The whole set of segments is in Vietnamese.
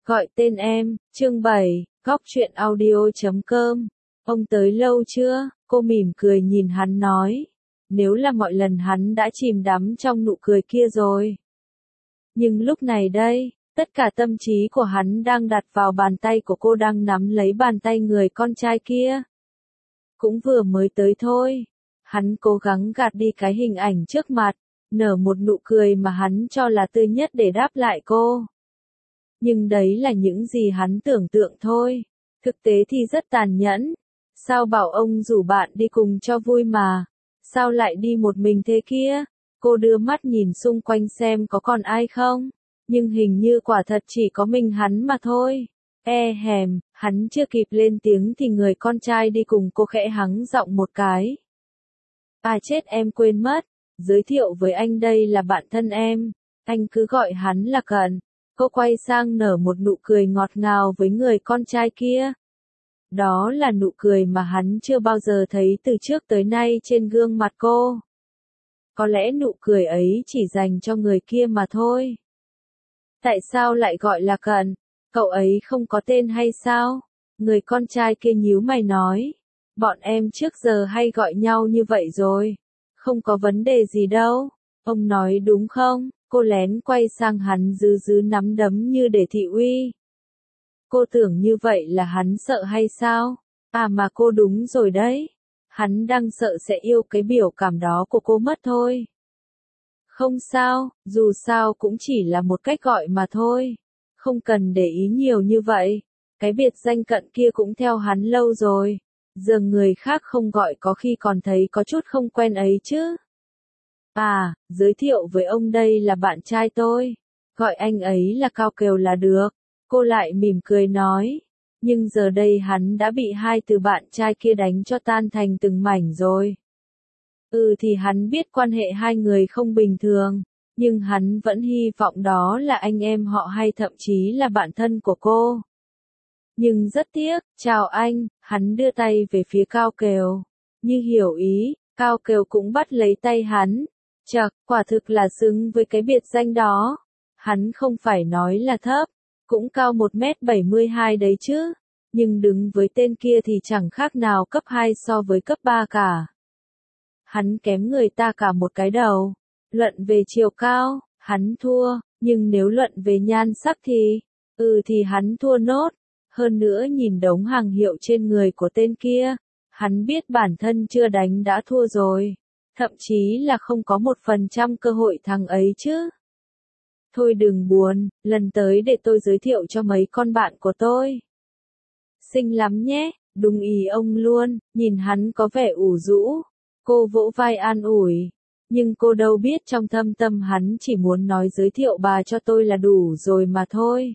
Gọi tên em, chương 7, góc truyện audio.com. Ông tới lâu chưa? Cô mỉm cười nhìn hắn nói. Nếu là mọi lần hắn đã chìm đắm trong nụ cười kia rồi. Nhưng lúc này đây, tất cả tâm trí của hắn đang đặt vào bàn tay của cô đang nắm lấy bàn tay người con trai kia. Cũng vừa mới tới thôi. Hắn cố gắng gạt đi cái hình ảnh trước mặt, nở một nụ cười mà hắn cho là tươi nhất để đáp lại cô. Nhưng đấy là những gì hắn tưởng tượng thôi. Thực tế thì rất tàn nhẫn. Sao bảo ông rủ bạn đi cùng cho vui mà? Sao lại đi một mình thế kia? Cô đưa mắt nhìn xung quanh xem có còn ai không? Nhưng hình như quả thật chỉ có mình hắn mà thôi. Hắn chưa kịp lên tiếng thì người con trai đi cùng cô khẽ hắng giọng một cái. À chết, em quên mất. Giới thiệu với anh, đây là bạn thân em. Anh cứ gọi hắn là Cận. Cô quay sang nở một nụ cười ngọt ngào với người con trai kia. Đó là nụ cười mà hắn chưa bao giờ thấy từ trước tới nay trên gương mặt cô. Có lẽ nụ cười ấy chỉ dành cho người kia mà thôi. Tại sao lại gọi là Cận? Cậu ấy không có tên hay sao? Người con trai kia nhíu mày nói. Bọn em trước giờ hay gọi nhau như vậy rồi. Không có vấn đề gì đâu. Ông nói đúng không? Cô lén quay sang hắn giữ nắm đấm như để thị uy. Cô tưởng như vậy là hắn sợ hay sao? À mà cô đúng rồi đấy. Hắn đang sợ sẽ yêu cái biểu cảm đó của cô mất thôi. Không sao, dù sao cũng chỉ là một cách gọi mà thôi. Không cần để ý nhiều như vậy. Cái biệt danh Cận kia cũng theo hắn lâu rồi. Giờ người khác không gọi có khi còn thấy có chút không quen ấy chứ. À, giới thiệu với ông, đây là bạn trai tôi. Gọi anh ấy là Cao Kiều là được. Cô lại mỉm cười nói. Nhưng giờ đây hắn đã bị hai từ bạn trai kia đánh cho tan thành từng mảnh rồi. Thì hắn biết quan hệ hai người không bình thường. Nhưng hắn vẫn hy vọng đó là anh em họ hay thậm chí là bạn thân của cô. Nhưng rất tiếc, chào anh, hắn đưa tay về phía Cao Kiều. Như hiểu ý, Cao Kiều cũng bắt lấy tay hắn. Chậc, quả thực là xứng với cái biệt danh đó. Hắn không phải nói là thấp, cũng cao 1m72 đấy chứ. Nhưng đứng với tên kia thì chẳng khác nào cấp 2 so với cấp 3 cả. Hắn kém người ta cả một cái đầu. Luận về chiều cao, hắn thua, nhưng nếu luận về nhan sắc thì hắn thua nốt. Hơn nữa nhìn đống hàng hiệu trên người của tên kia, hắn biết bản thân chưa đánh đã thua rồi. Thậm chí là không có 1% cơ hội thằng ấy chứ. Thôi đừng buồn, lần tới để tôi giới thiệu cho mấy con bạn của tôi. Xinh lắm nhé, đúng ý ông luôn, nhìn hắn có vẻ ủ rũ. Cô vỗ vai an ủi. Nhưng cô đâu biết trong thâm tâm hắn chỉ muốn nói giới thiệu bà cho tôi là đủ rồi mà thôi.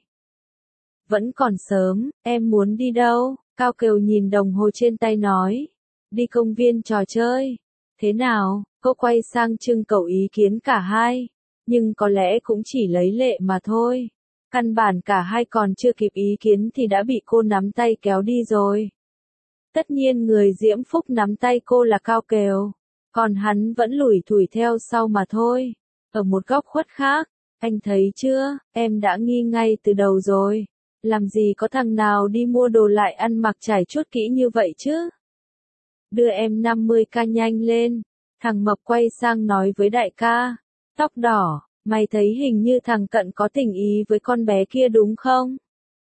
Vẫn còn sớm, em muốn đi đâu? Cao Kiều nhìn đồng hồ trên tay nói. Đi công viên trò chơi. Thế nào? Cô quay sang trưng cầu ý kiến cả hai. Nhưng có lẽ cũng chỉ lấy lệ mà thôi. Căn bản cả hai còn chưa kịp ý kiến thì đã bị cô nắm tay kéo đi rồi. Tất nhiên người diễm phúc nắm tay cô là Cao Kiều. Còn hắn vẫn lủi thủi theo sau mà thôi. Ở một góc khuất khác, anh thấy chưa, em đã nghi ngay từ đầu rồi. Làm gì có thằng nào đi mua đồ lại ăn mặc trải chuốt kỹ như vậy chứ? Đưa em 50k nhanh lên. Thằng Mập quay sang nói với đại ca. Tóc đỏ, mày thấy hình như thằng Cận có tình ý với con bé kia đúng không?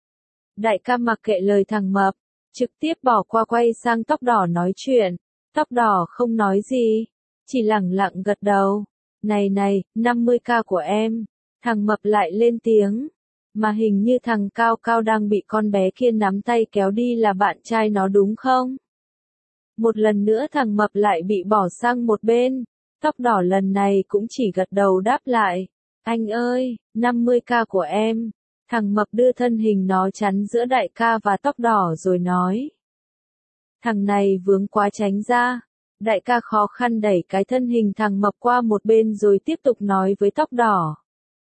Đại ca mặc kệ lời thằng Mập, trực tiếp bỏ qua quay sang tóc đỏ nói chuyện. Tóc đỏ không nói gì, chỉ lẳng lặng gật đầu. Này, 50k của em. Thằng Mập lại lên tiếng. Mà hình như thằng Cao Cao đang bị con bé kia nắm tay kéo đi là bạn trai nó đúng không? Một lần nữa thằng Mập lại bị bỏ sang một bên. Tóc đỏ lần này cũng chỉ gật đầu đáp lại. Anh ơi, 50k của em. Thằng Mập đưa thân hình nó chắn giữa đại ca và tóc đỏ rồi nói. Thằng này vướng quá tránh ra. Đại ca khó khăn đẩy cái thân hình thằng Mập qua một bên rồi tiếp tục nói với tóc đỏ.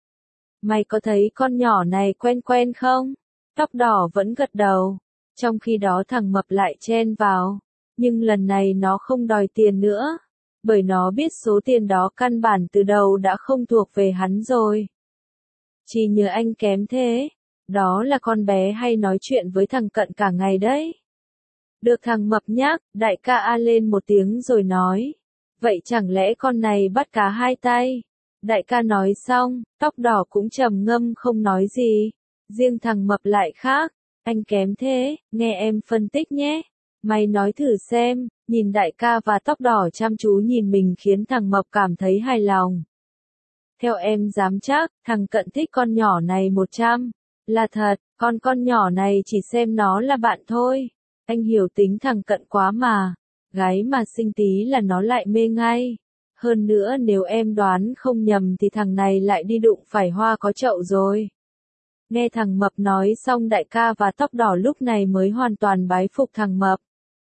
Mày có thấy con nhỏ này quen quen không? Tóc đỏ vẫn gật đầu. Trong khi đó thằng Mập lại chen vào. Nhưng lần này nó không đòi tiền nữa. Bởi nó biết số tiền đó căn bản từ đầu đã không thuộc về hắn rồi. Chỉ nhờ anh kém thế. Đó là con bé hay nói chuyện với thằng Cận cả ngày đấy. Được thằng Mập nhắc, đại ca a lên một tiếng rồi nói. Vậy chẳng lẽ con này bắt cá hai tay? Đại ca nói xong, tóc đỏ cũng trầm ngâm không nói gì. Riêng thằng Mập lại khác. Anh kém thế, nghe em phân tích nhé. Mày nói thử xem, nhìn đại ca và tóc đỏ chăm chú nhìn mình khiến thằng Mập cảm thấy hài lòng. Theo em dám chắc, thằng Cận thích con nhỏ này 100. Là thật, còn con nhỏ này chỉ xem nó là bạn thôi. Anh hiểu tính thằng Cận quá mà. Gái mà xinh tí là nó lại mê ngay. Hơn nữa nếu em đoán không nhầm thì thằng này lại đi đụng phải Hoa có chậu rồi. Nghe thằng Mập nói xong đại ca và tóc đỏ lúc này mới hoàn toàn bái phục thằng Mập.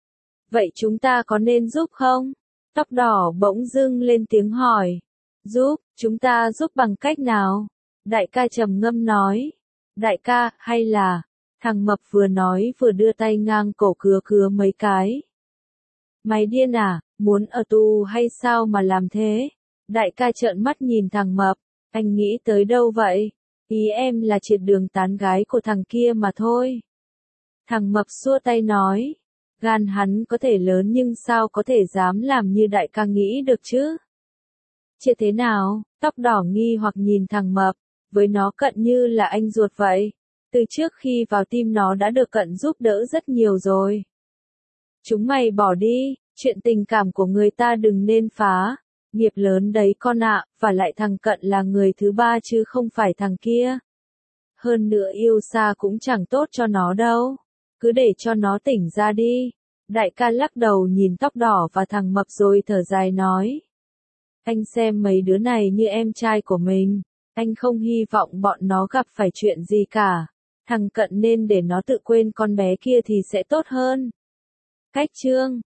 Vậy chúng ta có nên giúp không? Tóc đỏ bỗng dưng lên tiếng hỏi. Giúp, chúng ta giúp bằng cách nào? Đại ca trầm ngâm nói. Đại ca, hay là... Thằng Mập vừa nói vừa đưa tay ngang cổ cứa cứa mấy cái. Mày điên à, muốn ở tù hay sao mà làm thế? Đại ca trợn mắt nhìn thằng Mập. Anh nghĩ tới đâu vậy? Ý em là triệt đường tán gái của thằng kia mà thôi. Thằng Mập xua tay nói. Gan hắn có thể lớn nhưng sao có thể dám làm như đại ca nghĩ được chứ? Triệt thế nào? Tóc đỏ nghi hoặc nhìn thằng Mập. Với nó Cận như là anh ruột vậy. Từ trước khi vào team nó đã được Cận giúp đỡ rất nhiều rồi. Chúng mày bỏ đi, chuyện tình cảm của người ta đừng nên phá. Nghiệp lớn đấy con ạ, và lại thằng Cận là người thứ ba chứ không phải thằng kia. Hơn nữa yêu xa cũng chẳng tốt cho nó đâu. Cứ để cho nó tỉnh ra đi. Đại ca lắc đầu nhìn tóc đỏ và thằng Mập rồi thở dài nói. Anh xem mấy đứa này như em trai của mình. Anh không hy vọng bọn nó gặp phải chuyện gì cả. Thằng Cận nên để nó tự quên con bé kia thì sẽ tốt hơn. Cách chương